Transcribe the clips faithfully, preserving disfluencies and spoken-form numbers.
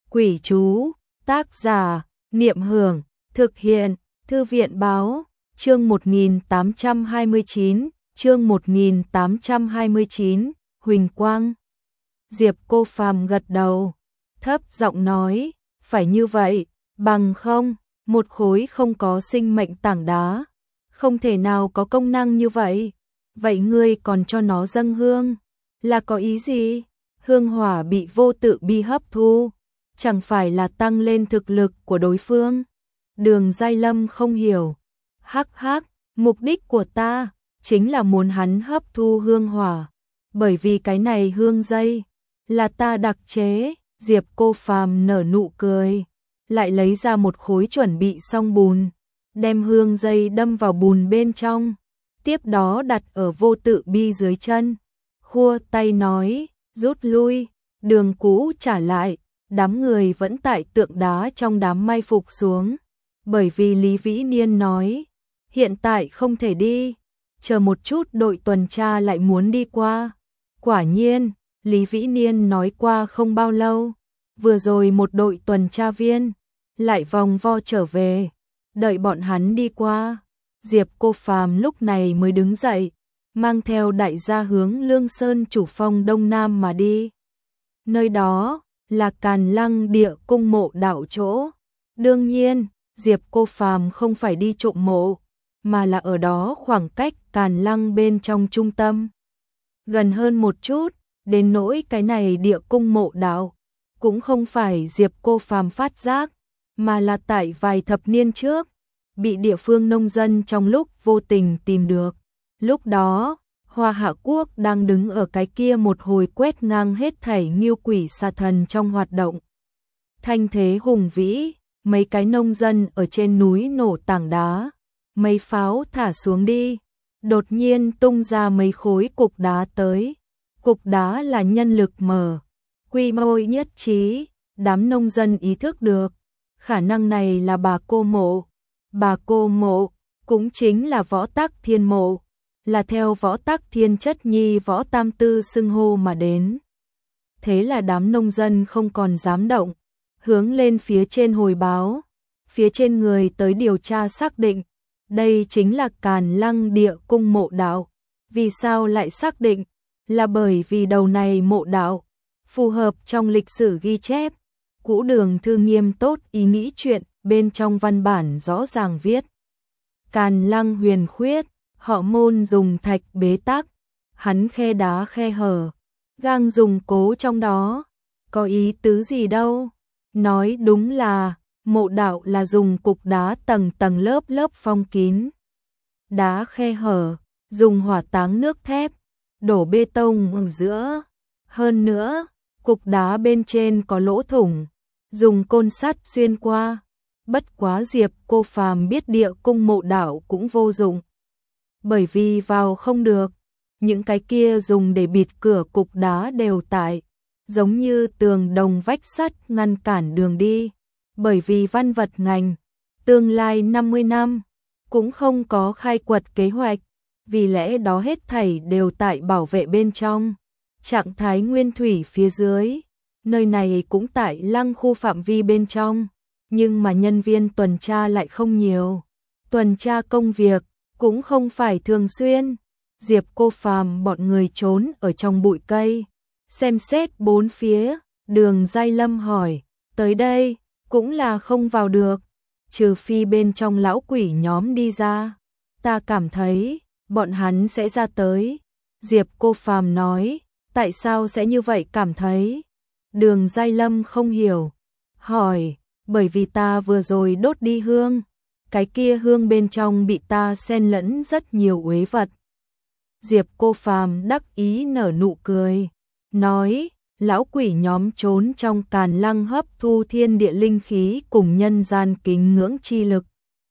Quỷ chú, tác giả, Niệm Hưởng, thực hiện, Thư viện báo, chương một nghìn tám trăm hai mươi chín, chương một nghìn tám trăm hai mươi chín, Huỳnh Quang. Diệp Cô Phàm gật đầu, thấp giọng nói, phải như vậy, bằng không, một khối không có sinh mệnh tảng đá, không thể nào có công năng như vậy. Vậy ngươi còn cho nó dâng hương, là có ý gì? Hương hỏa bị vô tự bi hấp thu, chẳng phải là tăng lên thực lực của đối phương? Đường Giai Lâm không hiểu. Hắc hắc, mục đích của ta chính là muốn hắn hấp thu hương hỏa, bởi vì cái này hương dây là ta đặc chế. Diệp Cô Phàm nở nụ cười, lại lấy ra một khối chuẩn bị xong bùn, đem hương dây đâm vào bùn bên trong, tiếp đó đặt ở vô tự bi dưới chân, khua tay nói, rút lui, đường cũ trả lại. Đám người vẫn tại tượng đá trong đám mai phục xuống, bởi vì Lý Vĩ Niên nói, hiện tại không thể đi, chờ một chút đội tuần tra lại muốn đi qua. Quả nhiên, Lý Vĩ Niên nói qua không bao lâu, vừa rồi một đội tuần tra viên lại vòng vo trở về, đợi bọn hắn đi qua, Diệp Cô Phàm lúc này mới đứng dậy, mang theo đại gia hướng Lương Sơn Chủ Phong Đông Nam mà đi. Nơi đó là Càn Lăng Địa Cung mộ đạo chỗ. Đương nhiên, Diệp Cô Phàm không phải đi trộm mộ, mà là ở đó khoảng cách Càn Lăng bên trong trung tâm gần hơn một chút, đến nỗi cái này địa cung mộ đạo cũng không phải Diệp Cô Phàm phát giác, mà là tại vài thập niên trước bị địa phương nông dân trong lúc vô tình tìm được. Lúc đó, Hoa Hạ Quốc đang đứng ở cái kia một hồi quét ngang hết thảy nghiêu quỷ xà thần trong hoạt động. Thanh thế hùng vĩ, mấy cái nông dân ở trên núi nổ tảng đá, mấy pháo thả xuống đi, đột nhiên tung ra mấy khối cục đá tới. Cục đá là nhân lực mở, quy mô nhất trí, đám nông dân ý thức được, khả năng này là bà cô mộ. Bà cô mộ cũng chính là Võ Tắc Thiên mộ, là theo Võ Tắc Thiên chất nhi Võ Tam Tư xưng hô mà đến. Thế là đám nông dân không còn dám động, hướng lên phía trên hồi báo. Phía trên người tới điều tra xác định, đây chính là Càn Lăng Địa Cung mộ đạo. Vì sao lại xác định? Là bởi vì đầu này mộ đạo phù hợp trong lịch sử ghi chép. Cũ Đường Thư Nghiêm tốt ý nghĩ chuyện, bên trong văn bản rõ ràng viết: Càn Lăng huyền khuyết, họ Môn dùng thạch bế tắc, hắn khe đá khe hở, gang dùng cố trong đó. Có ý tứ gì đâu? Nói đúng là mộ đạo là dùng cục đá tầng tầng lớp lớp phong kín, đá khe hở, dùng hỏa táng nước thép, đổ bê tông ở giữa. Hơn nữa, cục đá bên trên có lỗ thủng, dùng côn sắt xuyên qua. Bất quá Diệp Cô Phàm biết địa cung mộ đạo cũng vô dụng, bởi vì vào không được, những cái kia dùng để bịt cửa cục đá đều tại, giống như tường đồng vách sắt ngăn cản đường đi. Bởi vì văn vật ngành, tương lai năm mươi năm, cũng không có khai quật kế hoạch, vì lẽ đó hết thảy đều tại bảo vệ bên trong, trạng thái nguyên thủy phía dưới. Nơi này cũng tại lăng khu phạm vi bên trong, nhưng mà nhân viên tuần tra lại không nhiều, tuần tra công việc cũng không phải thường xuyên. Diệp Cô Phàm bọn người trốn ở trong bụi cây, xem xét bốn phía. Đường Giai Lâm hỏi, tới đây cũng là không vào được, trừ phi bên trong lão quỷ nhóm đi ra. Ta cảm thấy bọn hắn sẽ ra tới. Diệp Cô Phàm nói, tại sao sẽ như vậy cảm thấy? Đường Giai Lâm không hiểu, hỏi, bởi vì ta vừa rồi đốt đi hương, cái kia hương bên trong bị ta xen lẫn rất nhiều uế vật. Diệp Cô Phàm đắc ý nở nụ cười, nói, lão quỷ nhóm trốn trong Càn Lăng hấp thu thiên địa linh khí cùng nhân gian kính ngưỡng chi lực.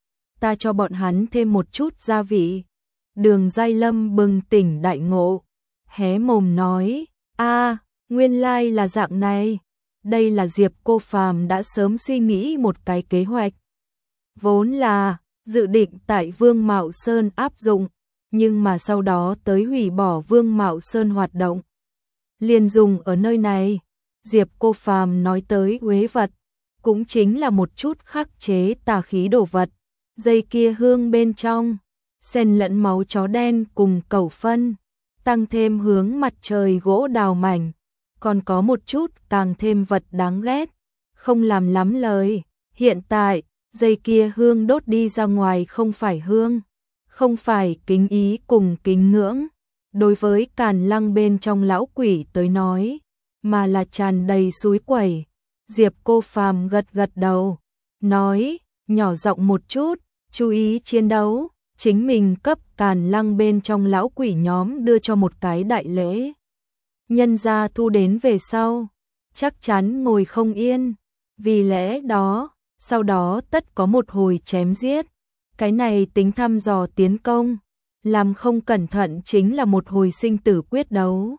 Ta cho bọn hắn thêm một chút gia vị. Đường Giai Lâm bừng tỉnh đại ngộ, hé mồm nói, a, nguyên lai là dạng này. Đây là Diệp Cô Phàm đã sớm suy nghĩ một cái kế hoạch. Vốn là dự định tại Vương Mạo Sơn áp dụng, nhưng mà sau đó tới hủy bỏ Vương Mạo Sơn hoạt động, liền dùng ở nơi này. Diệp Cô Phàm nói tới uế vật, cũng chính là một chút khắc chế tà khí đồ vật. Dây kia hương bên trong, xen lẫn máu chó đen cùng cẩu phân, tăng thêm hướng mặt trời gỗ đào mảnh, còn có một chút càng thêm vật đáng ghét, không làm lắm lời. Hiện tại, dây kia hương đốt đi ra ngoài không phải hương, không phải kính ý cùng kính ngưỡng, đối với Càn Lăng bên trong lão quỷ tới nói, mà là tràn đầy suối quẩy. Diệp Cô Phàm gật gật đầu, nói, nhỏ giọng một chút, chú ý chiến đấu, chính mình cấp Càn Lăng bên trong lão quỷ nhóm đưa cho một cái đại lễ. Nhân gia thu đến về sau, chắc chắn ngồi không yên, vì lẽ đó, sau đó tất có một hồi chém giết, cái này tính thăm dò tiến công, làm không cẩn thận chính là một hồi sinh tử quyết đấu.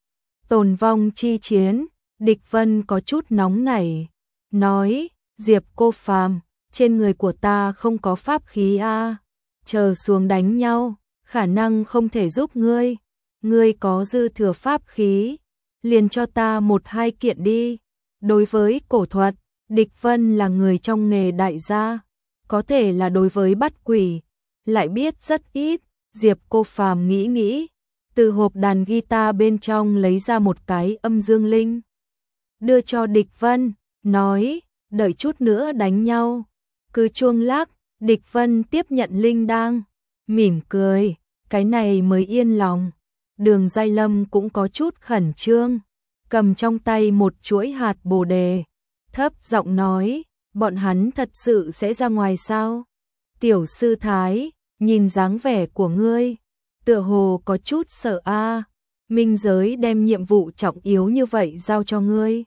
Tồn vong chi chiến, Địch Vân có chút nóng nảy, nói, Diệp Cô Phàm, trên người của ta không có pháp khí a, chờ xuống đánh nhau, khả năng không thể giúp ngươi, ngươi có dư thừa pháp khí, liền cho ta một hai kiện đi. Đối với cổ thuật, Địch Vân là người trong nghề đại gia, có thể là đối với bắt quỷ, lại biết rất ít. Diệp Cô Phàm nghĩ nghĩ, từ hộp đàn guitar bên trong lấy ra một cái âm dương linh, đưa cho Địch Vân, nói, đợi chút nữa đánh nhau. Cứ chuông lắc, Địch Vân tiếp nhận linh đang, mỉm cười, cái này mới yên lòng. Đường Giai Lâm cũng có chút khẩn trương, cầm trong tay một chuỗi hạt bồ đề, thấp giọng nói, bọn hắn thật sự sẽ ra ngoài sao? Tiểu sư thái, nhìn dáng vẻ của ngươi, tựa hồ có chút sợ a. Minh giới đem nhiệm vụ trọng yếu như vậy giao cho ngươi,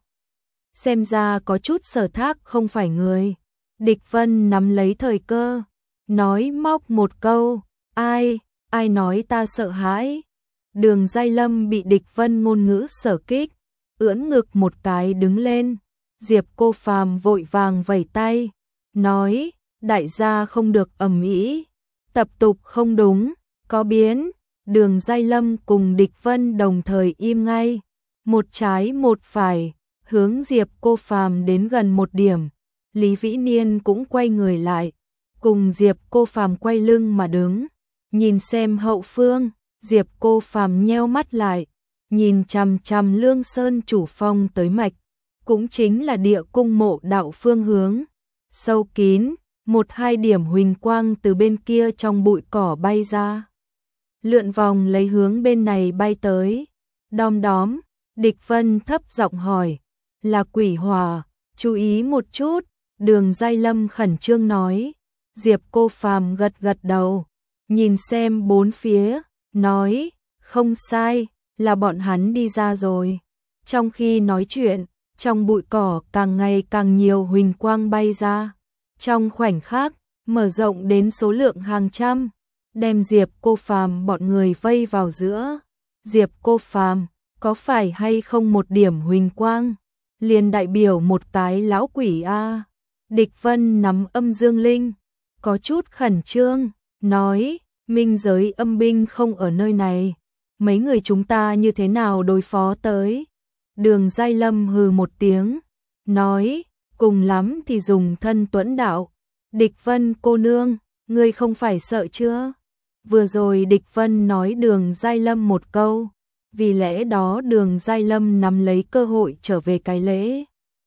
xem ra có chút sở thác không phải người. Địch Vân nắm lấy thời cơ, nói móc một câu, ai, ai nói ta sợ hãi. Đường Giai Lâm bị Địch Vân ngôn ngữ sở kích, ưỡn ngực một cái đứng lên. Diệp Cô Phàm vội vàng vẩy tay, nói, đại gia không được ầm ĩ, tập tục không đúng, có biến. Đường Giai Lâm cùng Địch Vân đồng thời im ngay, một trái một phải, hướng Diệp Cô Phàm đến gần một điểm. Lý Vĩ Niên cũng quay người lại, cùng Diệp Cô Phàm quay lưng mà đứng, nhìn xem hậu phương. Diệp Cô Phàm nheo mắt lại, nhìn chằm chằm Lương Sơn chủ phong tới mạch, cũng chính là địa cung mộ đạo phương hướng. Sâu kín, một hai điểm huỳnh quang từ bên kia trong bụi cỏ bay ra, lượn vòng lấy hướng bên này bay tới. Đom đóm, Địch Vân thấp giọng hỏi, là quỷ hỏa, chú ý một chút. Đường Giai Lâm khẩn trương nói. Diệp Cô Phàm gật gật đầu, nhìn xem bốn phía, nói, không sai, là bọn hắn đi ra rồi. Trong khi nói chuyện, trong bụi cỏ càng ngày càng nhiều huỳnh quang bay ra, trong khoảnh khắc mở rộng đến số lượng hàng trăm, đem Diệp Cô Phàm bọn người vây vào giữa. Diệp Cô Phàm, có phải hay không một điểm huỳnh quang liền đại biểu một cái lão quỷ a? Địch Vân nắm âm dương linh, có chút khẩn trương, nói, minh giới âm binh không ở nơi này, mấy người chúng ta như thế nào đối phó tới? Đường Giai Lâm hừ một tiếng, nói, cùng lắm thì dùng thân tuẫn đạo. Địch Vân cô nương, ngươi không phải sợ chưa? Vừa rồi Địch Vân nói Đường Giai Lâm một câu, vì lẽ đó Đường Giai Lâm nắm lấy cơ hội trở về cái lễ.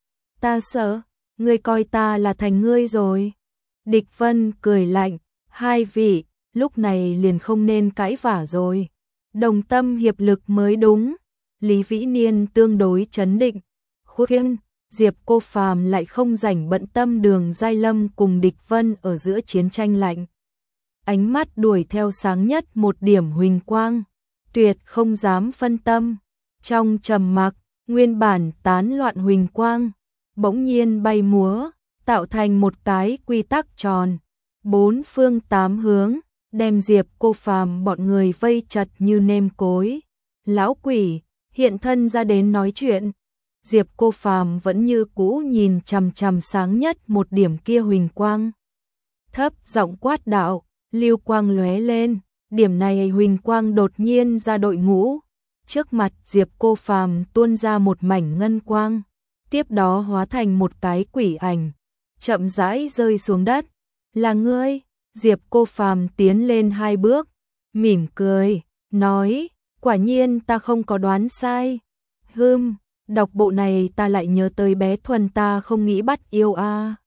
Ta sợ, ngươi coi ta là thành ngươi rồi. Địch Vân cười lạnh, hai vị, lúc này liền không nên cãi vả rồi, đồng tâm hiệp lực mới đúng. Lý Vĩ Niên tương đối trấn định, khuyên, Diệp Cô Phàm lại không rảnh bận tâm Đường Giai Lâm cùng Địch Vân ở giữa chiến tranh lạnh. Ánh mắt đuổi theo sáng nhất một điểm huỳnh quang, tuyệt không dám phân tâm. Trong trầm mặc, nguyên bản tán loạn huỳnh quang bỗng nhiên bay múa, tạo thành một cái quy tắc tròn, bốn phương tám hướng, đem Diệp Cô Phàm bọn người vây chặt như nêm cối. Lão quỷ hiện thân ra đến nói chuyện. Diệp Cô Phàm vẫn như cũ nhìn chằm chằm sáng nhất một điểm kia huỳnh quang, thấp giọng quát đạo, lưu quang lóe lên. Điểm này huỳnh quang đột nhiên ra đội ngũ, trước mặt Diệp Cô Phàm tuôn ra một mảnh ngân quang. tiếp đó hóa thành một cái quỷ ảnh, chậm rãi rơi xuống đất. Là ngươi? Diệp Cô Phàm tiến lên hai bước, mỉm cười, nói, quả nhiên ta không có đoán sai. Hừm, đọc bộ này ta lại nhớ tới bé Thuần ta không nghĩ bắt yêu a. À.